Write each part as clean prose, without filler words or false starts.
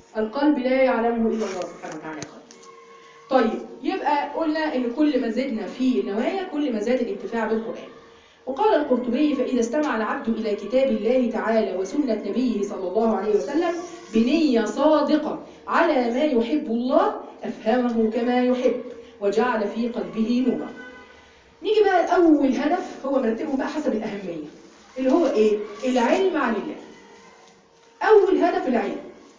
القلب لا يعلمه إلا الله سبحانه وتعالى. طيب يبقى قلنا إن كل ما زدنا في النوايا كل ما زاد الانتفاع بالقرآن. وقال القرطبي: فإذا استمع العبد إلى كتاب الله تعالى وسنة نبيه صلى الله عليه وسلم بنية صادقة على ما يحب الله أفهمه كما يحب وجعل في قلبه نورا. نيجي بقى لأول هدف، هو مرتبه بقى حسب الأهمية، اللي هو إيه؟ العلم عن الله. أول هدف العلم.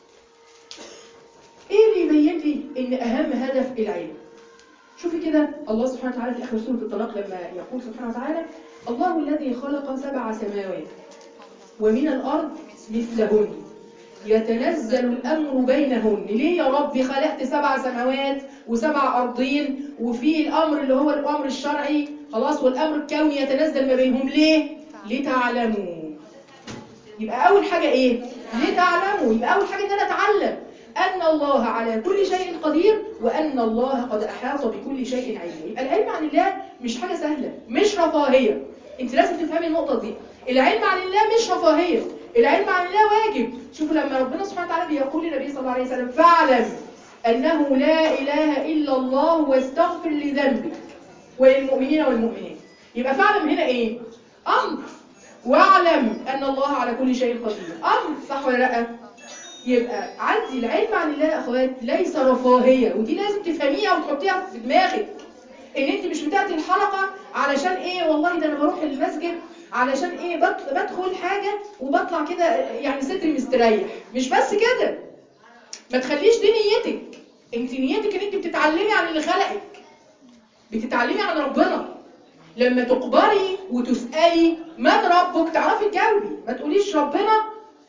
إيه اللي يبين لي إن أهم هدف العلم؟ شوفي كده الله سبحانه وتعالى في آخر سورة الطلاق لما يقول سبحانه وتعالى: الله الذي خلق 7 سماوات ومن الأرض مثلهن يتنزل الأمر بينهن. ليه يا رب خلقت 7 سماوات و7 أرضين وفي الأمر اللي هو الأمر الشرعي خلاص والأمر الكوني يتنزل ما بينهم؟ ليه؟ لتعلموا. يبقى أول حاجة إيه؟ لتعلموا. يبقى أول حاجة إن أنا أتعلم أن الله على كل شيء قدير وأن الله قد أحاط بكل شيء علما. يبقى العلم عن الله مش حاجة سهلة، مش رفاهية. أنت لازم تفهمي النقطة دي. العلم عن الله مش رفاهية، العلم عن الله واجب. شوفوا لما ربنا سبحانه وتعالى بيقول للنبي صلى الله عليه وسلم: فاعلم أنه لا إله إلا الله واستغفر لذنبك وللمؤمنين والمؤمنات. يبقى فاعلم هنا إيه؟ أمر. واعلم أن الله على كل شيء قدير، أمر، صح ولا لأ؟ يبقى عندي العلم عن الله يا أخوات ليس رفاهية، ودي لازم تفهميها وتحطيها في دماغك. إن أنت مش بتأتي الحلقة علشان إيه؟ والله ده أنا بروح المسجد علشان إيه؟ بدخل حاجة وبطلع كده يعني صدري مستريح. مش بس كده، ما تخليش دي نيتك. أنت نيتك إن أنت بتتعلمي عن اللي خلقك، بتتعلمي عن ربنا. لما تقبري وتسألي من ربك تعرفي تجاوبي، ما تقوليش ربنا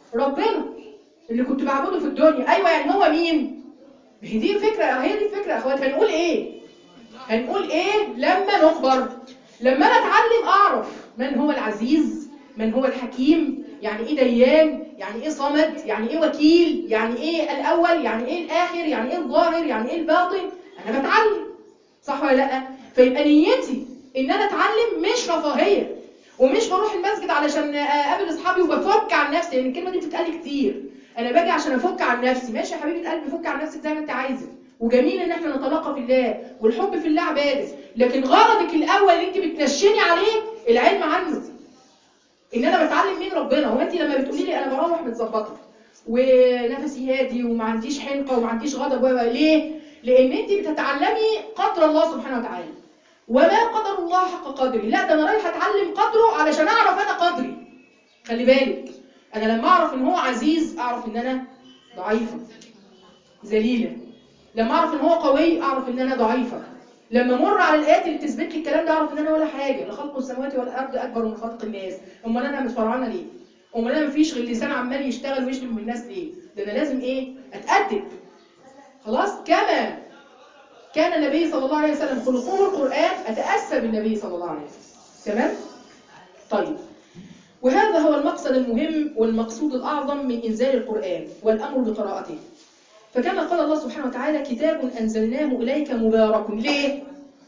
اللي كنت بعبده في الدنيا. ايوه يعني هو مين؟ هي دي الفكره، هي دي الفكره يا اخوات. هنقول ايه لما نقبر؟ لما انا اتعلم اعرف من هو العزيز، من هو الحكيم، يعني ايه ديان، يعني ايه صمد، يعني ايه وكيل، يعني ايه الاول، يعني ايه الاخر، يعني ايه الظاهر، يعني ايه الباطن. انا بتعلم، صح ولا لا؟ فيبقى نيتي ان انا اتعلم مش رفاهيه، ومش بروح المسجد علشان اقابل اصحابي وبفك عن نفسي، لان الكلمه دي بتتقال كتير. انا باجي عشان افك عن نفسي. ماشي يا حبيبه قلبي، فك عن نفسك زي ما انت عايزه، وجميل ان احنا نتلاقى في الله، والحب في الله عباده، لكن غرضك الاول اللي انت بتنشني عليه العلم عنه، ان انا بتعلم من ربنا. هو انت لما بتقولي لي انا بروح متظبطه ونفسي هادي وما عنديش حنقه وما عنديش غضب، ليه؟ لان انت بتتعلمي قدر الله سبحانه وتعالى. وما قدر الله حق قدري، لا ده انا رايحه اتعلم قدره علشان اعرف انا قدري. خلي بالك، انا لما اعرف ان هو عزيز اعرف ان انا ضعيفه ذليله. لما اعرف ان هو قوي اعرف ان انا ضعيفه. لما امر على الايات اللي بتثبت لي الكلام ده اعرف ان انا ولا حاجه. لخلق السماوات والارض اكبر من خلق الناس. امال انا متفرعانه ليه؟ امال انا مفيش غير لسان عمال يشتغل ويشتم من الناس ليه؟ ده انا لازم ايه؟ اتادب. خلاص، كما كان النبي صلى الله عليه وسلم خلقه القرآن، أتأسى بالنبي صلى الله عليه وسلم. تمام؟ طيب، وهذا هو المقصد المهم والمقصود الأعظم من إنزال القرآن والأمر بقراءته. فكما قال الله سبحانه وتعالى: كتاب أنزلناه إليك مبارك. ليه؟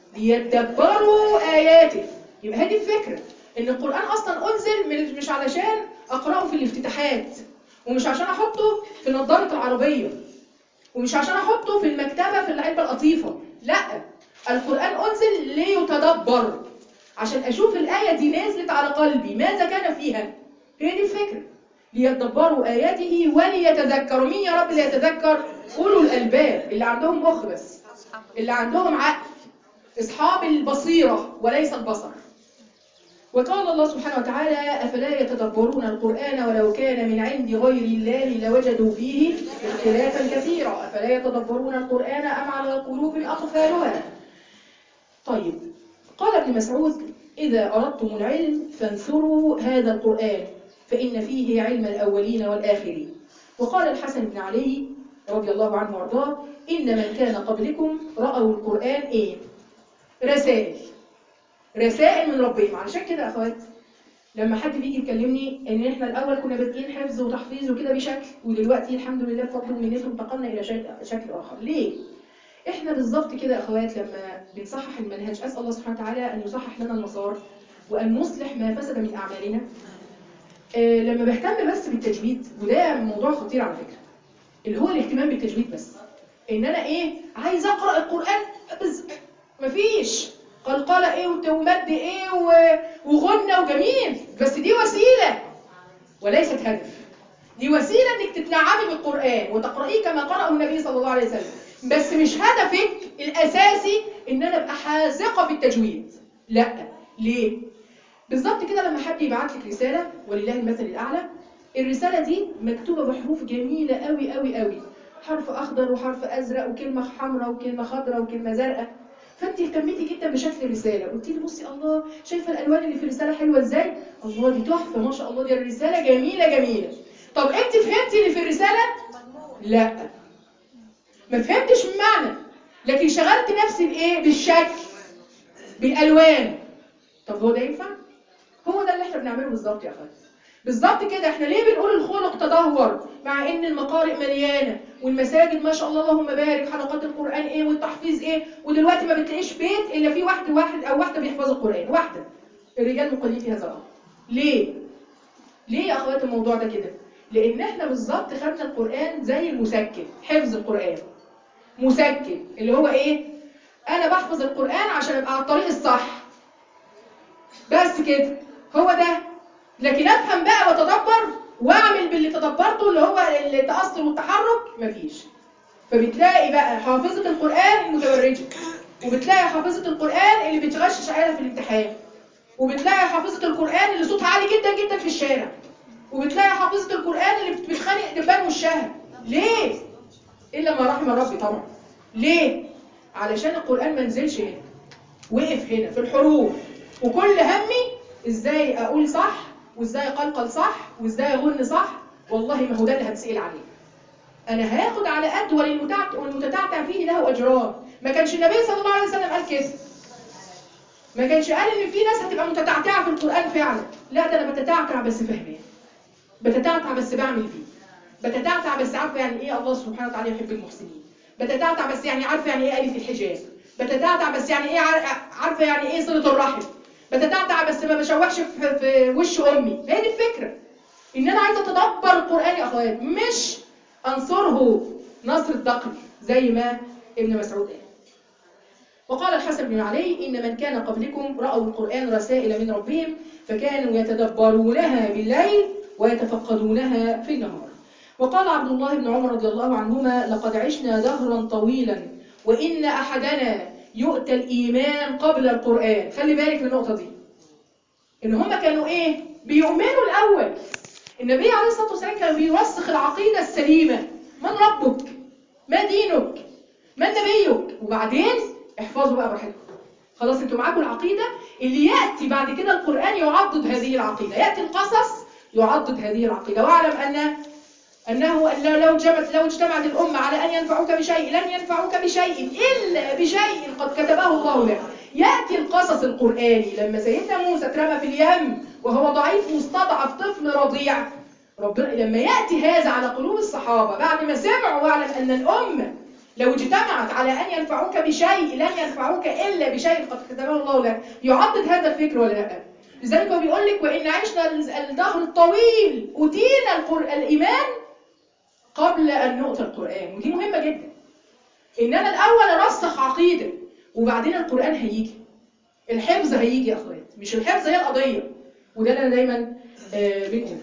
ليدبروا آياته. يبقى هذه الفكرة، إن القرآن أصلا أنزل مش علشان أقرأه في الافتتاحات، ومش عشان أحطه في نظارة العربية، ومش عشان احطه في المكتبه في العلبه القطيفه. لا، القران انزل ليتدبر، عشان اشوف الايه دي نزلت على قلبي ماذا كان فيها. هي دي الفكره، ليتدبروا اياته وليتذكروا. مين يا رب اللي يتذكر؟ اولو الالباب، اللي عندهم مخ بس، اللي عندهم عقل، اصحاب البصيره وليس البصر. وقال الله سبحانه وتعالى: أفلا يتدبرون القرآن ولو كان من عند غير الله لوجدوا فيه اختلافا كثيرا أفلا يتدبرون القرآن أم على قلوب أقفالها. طيب، قال ابن مسعود: إذا أردتم العلم فانثروا هذا القرآن فإن فيه علم الأولين والآخرين. وقال الحسن بن علي رضي الله عنه وارضاه: إن من كان قبلكم رأوا القرآن إيه؟ رسائل من ربهم. علشان كده يا اخوات، لما حد بيجي يكلمني ان احنا الاول كنا بادئين حفظ وتحفيظ وكده بشكل، ودلوقتي الحمد لله بفضل ومنته انتقلنا الى شكل اخر. ليه؟ احنا بالظبط كده يا اخوات لما بنصحح المنهج، اسال الله سبحانه وتعالى ان يصحح لنا المسار وان يصلح ما فسد من اعمالنا. لما بهتم بس بالتجويد، وده موضوع خطير على فكره، اللي هو الاهتمام بالتجويد بس. ان انا ايه عايز اقرا القران بس مفيش قلقله ايه ومد ايه وغنى وجميل، بس دي وسيله وليست هدف. دي وسيله انك تتنعمي بالقران وتقرايه كما قرأه النبي صلى الله عليه وسلم، بس مش هدفك الاساسي ان انا ابقى حاذقه في التجويد. لا. ليه؟ بالظبط كده لما حد يبعت لك رساله ولله المثل الاعلى، الرساله دي مكتوبه بحروف جميله قوي قوي قوي، حرف اخضر وحرف ازرق وكلمه حمراء وكلمه خضراء وكلمه زرقاء، فانت اهتميتي جدا بشكل الرساله، قلت لي بصي الله شايفه الالوان اللي في الرساله حلوه ازاي؟ الله دي تحفه ما شاء الله، دي الرساله جميله جميله. طب انت فهمتي اللي في الرساله؟ لا، ما فهمتش المعنى، لكن شغلت نفسي بايه؟ بالشكل، بالالوان. طب هو ده ينفع؟ هو ده اللي احنا بنعمله بالظبط يا اخواتي. بالظبط كده. احنا ليه بنقول الخلق تدهور مع ان المقارئ مليانه والمساجد ما شاء الله اللهم بارك، حلقات القران ايه والتحفيظ ايه، ودلوقتي ما بتلاقيش بيت الا فيه واحد او واحده بيحفظوا القران، واحده. الرجال مقلين في هذا الامر. ليه؟ ليه يا اخوات الموضوع ده كده؟ لان احنا بالظبط خدنا القران زي المسكن، حفظ القران مسكن اللي هو ايه؟ انا بحفظ القران عشان ابقى على الطريق الصح بس كده، هو ده. لكن افهم بقى واتدبر واعمل باللي تدبرته اللي هو التأثر والتحرك، مفيش. فبتلاقي بقى حافظة القرآن المتبرجة، وبتلاقي حافظة القرآن اللي بتغشش عيالها في الامتحان، وبتلاقي حافظة القرآن اللي صوتها عالي جدا جدا في الشارع، وبتلاقي حافظة القرآن اللي بتخانق دبان وشها. ليه؟ إلا ما رحم ربي طبعا. ليه؟ علشان القرآن ما نزلش هنا، وقف هنا في الحروف، وكل همي ازاي اقول صح، وازاي اقلقل صح، وازاي اغن صح. والله ما هو ده اللي هتسأل عليه. انا هاخد على قد والمتتعتع فيه له اجران. ما كانش النبي صلى الله عليه وسلم قال كده، ما كانش قال ان في ناس هتبقى متتعتعه في القران فعلا. لا، ده انا بتتعتع بس فاهماه، بتتعتع بس بعمل بيه، بتتعتع بس عارفه يعني ايه الله سبحانه وتعالى يحب المحسنين، بتتعتع بس يعني عارفه يعني ايه الف الحجاب، بتتعتع بس يعني ايه عارفه يعني ايه صله الرحم، بتتعتع بس ما بشوحش في وش امي. هي دي الفكره، ان انا عايزه اتدبر القران يا اخوات، مش انصره نصر الدقل زي ما ابن مسعود قال. وقال الحسن بن علي إن من كان قبلكم رأوا القرآن رسائل من ربهم فكانوا يتدبرونها بالليل ويتفقدونها في النهار. وقال عبد الله بن عمر رضي الله عنهما لقد عشنا دهرا طويلا وإن أحدنا يؤتى الإيمان قبل القرآن. خلي بالك من النقطة دي، إن هم كانوا إيه؟ بيؤمنوا الأول. النبي عليه الصلاة والسلام كان بيرسخ العقيدة السليمة، من ربك؟ ما دينك؟ ما نبيك؟ وبعدين احفظوا بقى براحتكم. خلاص انتوا معاكم العقيدة، اللي يأتي بعد كده القرآن يعضد هذه العقيدة، يأتي القصص يعضد هذه العقيدة. واعلم أنه لو اجتمعت الأمة على أن ينفعوك بشيء لن ينفعوك بشيء إلا بشيء قد كتبه الله لك. يأتي القصص القرآني لما سيدنا موسى اترمى في اليم وهو ضعيف مستضعف طفل رضيع، ربنا لما يأتي هذا على قلوب الصحابة بعد ما سمعوا واعلم أن الأمة لو اجتمعت على أن ينفعوك بشيء لن ينفعوك إلا بشيء قد كتبه الله لك، يعضد هذا الفكر ولا لا؟ لذلك هو بيقول لك وإن عشنا الدهر الطويل أتينا الإيمان قبل أن نؤتى القرآن. ودي مهمة جدا، إن أنا الأول أرسخ عقيدة وبعدين القرآن هيجي، الحفظ هيجي يا أخوات، مش الحفظ هي القضية. وده اللي أنا دايما بنقول.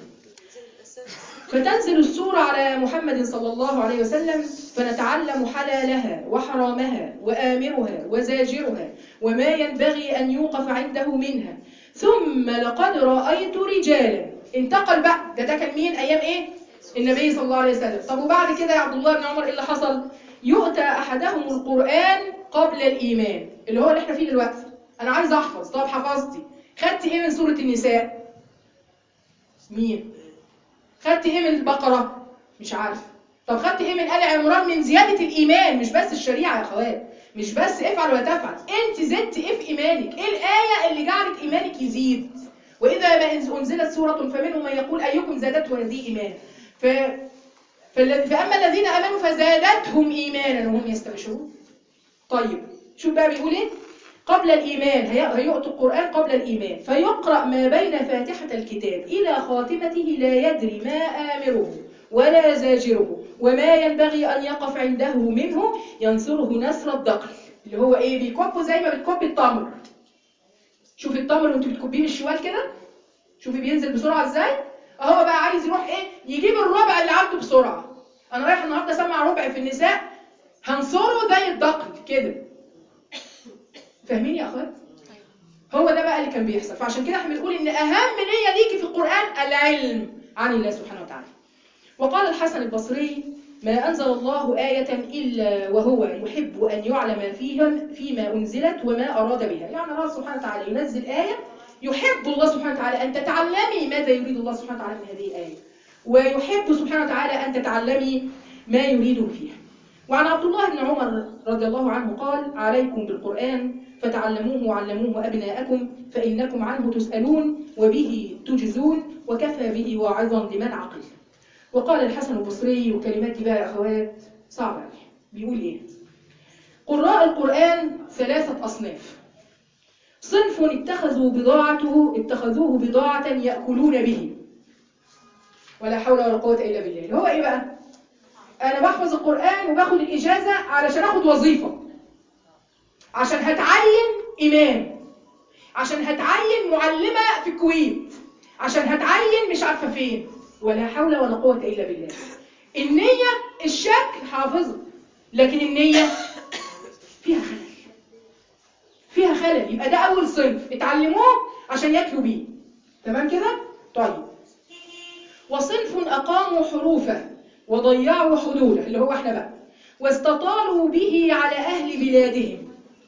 فتنزل السورة على محمد صلى الله عليه وسلم فنتعلم حلالها وحرامها وآمرها وزاجرها وما ينبغي أن يوقف عنده منها. ثم لقد رأيت رجالا، انتقل بقى، ده كان مين؟ أيام إيه؟ النبي صلى الله عليه وسلم. طب وبعد كده يا عبد الله بن عمر إيه اللي حصل؟ يؤتى أحدهم القرآن قبل الإيمان، اللي هو اللي احنا فيه دلوقتي. أنا عايز أحفظ، طب حفظتي، خدت إيه من سورة النساء؟ مين؟ خدت ايه من البقرة؟ مش عارف. طب خدت ايه من آل عمران من زيادة الإيمان؟ مش بس الشريعة يا اخوات، مش بس افعل ولا تفعل، انت زدت ايه في إيمانك؟ ايه الآية اللي جعلت إيمانك يزيد؟ وإذا ما أنزلت سورة فمنهم من يقول أيكم زادته هذه إيمانا. فأما الذين آمنوا فزادتهم إيمانا وهم يستبشرون. طيب شوف بقى بيقول ايه؟ قبل الإيمان، هيؤتى القرآن قبل الإيمان فيقرأ ما بين فاتحة الكتاب إلى خاتمته لا يدري ما آمره ولا زاجره، وما ينبغي أن يقف عنده منه ينصره نسر الدقل، اللي هو إيه؟ بيكبه زي ما بتكب التمر. شوفي التمر وانت بتكبيه بالشوال كده، شوفي بينزل بسرعة ازاي. اهو بقى عايز يروح ايه؟ يجيب الربع اللي عنده بسرعة. انا رايح النهارده اسمع ربع في النساء، هنصره زي الدقل كده. فاهمين يا اخوات؟ هو ده بقى اللي كان بيحصل. فعشان كده احنا بنقول ان اهم نية ليكي في القرآن العلم عن الله سبحانه وتعالى. وقال الحسن البصري: ما أنزل الله آية إلا وهو يحب أن يعلم فيما أنزلت وما أراد بها. يعني الله سبحانه وتعالى ينزل آية، يحب الله سبحانه وتعالى أن تتعلمي ماذا يريد الله سبحانه وتعالى من هذه الآية، ويحب سبحانه وتعالى أن تتعلمي ما يريده فيها. وعن عبد الله بن عمر رضي الله عنه قال: عليكم بالقرآن فتعلموه وعلموه أبناءكم فإنكم عنه تسألون وبه تجزون وكفى به واعظا لمن عقل. وقال الحسن البصري، وكلمات دي بقى يا أخوات صعبة، بيقول إيه؟ قراء القرآن 3 أصناف. صنف اتخذوه بضاعة يأكلون به، ولا حول ولا قوة إلا بالله. اللي هو إيه بقى؟ أنا بحفظ القرآن وباخد الإجازة علشان أخد وظيفة، عشان هتعين إمام، عشان هتعين معلمة في الكويت، عشان هتعين مش عارفة فين، ولا حول ولا قوة إلا بالله. النية الشكل حافظة، لكن النية فيها خلل، فيها خلل. يبقى ده أول صنف اتعلموه عشان ياكلوا بيه. تمام كده؟ طيب. وصنف أقاموا حروفه وضيعوا حدوده، اللي هو احنا بقى، واستطالوا به على أهل بلادهم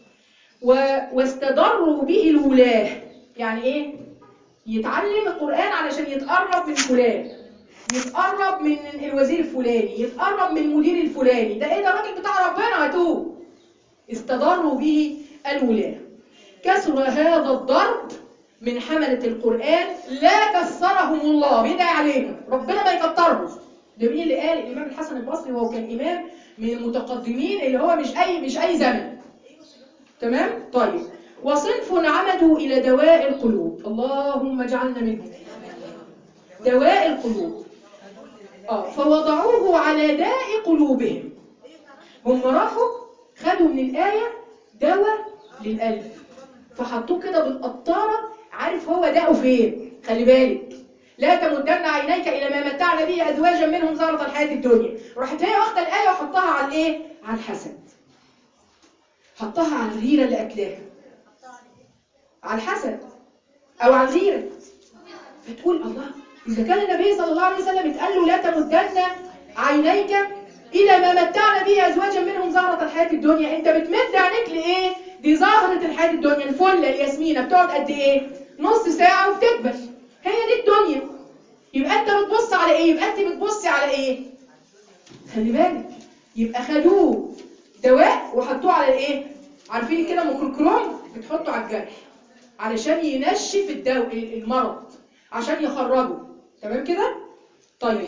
واستضروا به الولاة. يعني ايه؟ يتعلم القرآن علشان يتقرب من فلان، يتقرب من الوزير الفلاني، يتقرب من المدير الفلاني. ده ايه ده؟ الراجل بتاع ربنا هاتوه. استضروا به الولاة. كسر هذا الضرب من حملة القرآن لا كسرهم الله، بيدعي عليهم ربنا ما يكترهم. ده مين اللي قال؟ الإمام الحسن البصري، وهو كان إمام من المتقدمين، اللي هو مش أي زمن. تمام؟ طيب. وصنف عمدوا إلى دواء القلوب، اللهم اجعلنا منهم. دواء القلوب. فوضعوه على داء قلوبهم. هم راحوا خدوا من الآية دواء للقلب، فحطوه كده بالقطارة. عارف هو داءه فين؟ خلي بالك، لا تمدن عينيك إلى ما متعنا به أزواجا منهم زهرة الحياة الدنيا. راحت هي واخدة الآية وحطها على الإيه؟ على الحسد، حطها على الغيرة اللي أكلاها، على الحسد أو على الغيرة. فتقول الله، إذا كان النبي صلى الله عليه وسلم اتقال له لا تمدن عينيك إلى ما متعنا به أزواجا منهم زهرة الحياة الدنيا، أنت بتمد عينيك لإيه؟ دي زهرة الحياة الدنيا، الفلة الياسمينة بتقعد قد إيه؟ نص ساعة وبتكبر، هي دي الدنيا. يبقى أنت بتبص على إيه؟ يبقى أنت بتبصي على إيه؟ خلي بالك. يبقى خدوه دواء وحطوه على الإيه؟ عارفين كده ميكروكروم بتحطه على الجرح علشان ينشف المرض، عشان يخرجه. تمام كده؟ طيب.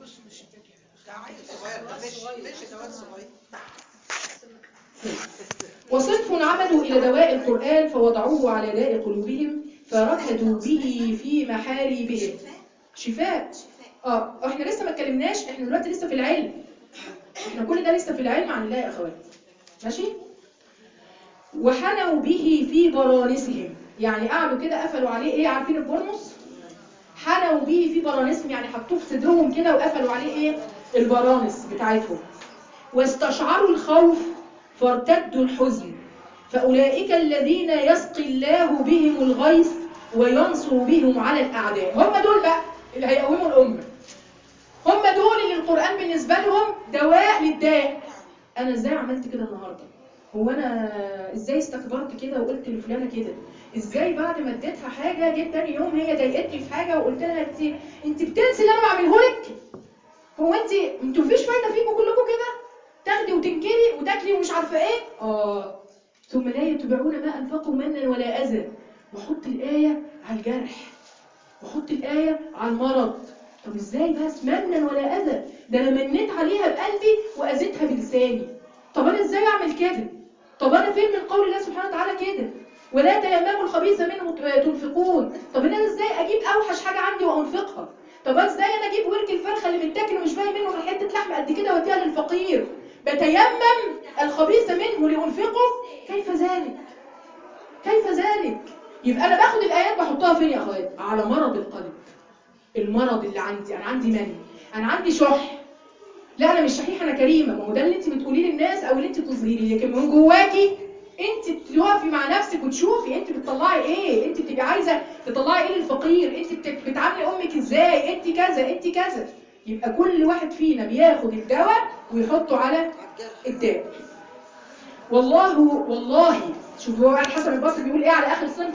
وصنف عمدوا إلى دواء القرآن فوضعوه على داء قلوبهم فركدوا به في محاريبهم. شفاء. احنا لسه ما اتكلمناش، احنا دلوقتي لسه في العلم، احنا كل ده لسه في العلم عن الله يا اخوات. ماشي؟ وحنوا به في برانسهم، يعني قعدوا كده قفلوا عليه ايه؟ عارفين البرنس؟ حنوا به في برانسهم، يعني حطوه في صدرهم كده وقفلوا عليه ايه؟ البرانس بتاعتهم. واستشعروا الخوف فارتدوا الحزن، فأولئك الذين يسقي الله بهم الغيث وينصر بهم على الأعداء. هم دول بقى اللي هيقوموا الأمة، هم دول اللي القرآن بالنسبة لهم دواء للداء. أنا إزاي عملت كده النهاردة؟ هو أنا إزاي استكبرت كده وقلت لفلانة كده؟ إزاي بعد ما اديتها حاجة جيت تاني يوم هي ضايقتني في حاجة وقلت لها أنت بتنسي اللي أنا بعمله لك؟ هو أنتوا مفيش فايدة فيكم كلكم كده؟ تاخدي وتنكري وتاكلي ومش عارفة إيه؟ ثم لا يتبعون ما أنفقوا منا ولا أذى. وحط الآية على الجرح، وحط الآية على المرض. طب إزاي بس منا ولا أذى؟ ده أنا منيت عليها بقلبي وأذيتها بلساني. طب أنا إزاي أعمل كده؟ طب أنا فين من قول الله سبحانه وتعالى كده؟ ولا تيمموا الخبيث منه تنفقون. طب أنا إزاي أجيب أوحش حاجة عندي وأنفقها؟ طب ازاي انا اجيب ورك الفرخه اللي متاكل ومش باقي منه غير حته لحم قد كده واديها للفقير؟ بتيمم الخبيث منه لانفقه؟ كيف ذلك؟ كيف ذلك؟ يبقى انا باخد الايات بحطها فين يا اخوات؟ على مرض القلب. المرض اللي عندي، انا عندي من، انا عندي شح. لا انا مش شحيحه، انا كريمه. ما هو ده اللي انت بتقوليه للناس او اللي انت بتظهريه، لكن من جواكي انت بتقفي مع نفسك وتشوفي انت بتطلعي ايه. انت بتبقي عايزه تطلعي ايه للفقير، انت بتعاملي امك ازاي، انت كذا انت كذا. يبقى كل واحد فينا بياخد الدواء ويحطه على الداء. والله شوفوا هو الحسن البصري بيقول ايه على اخر صنف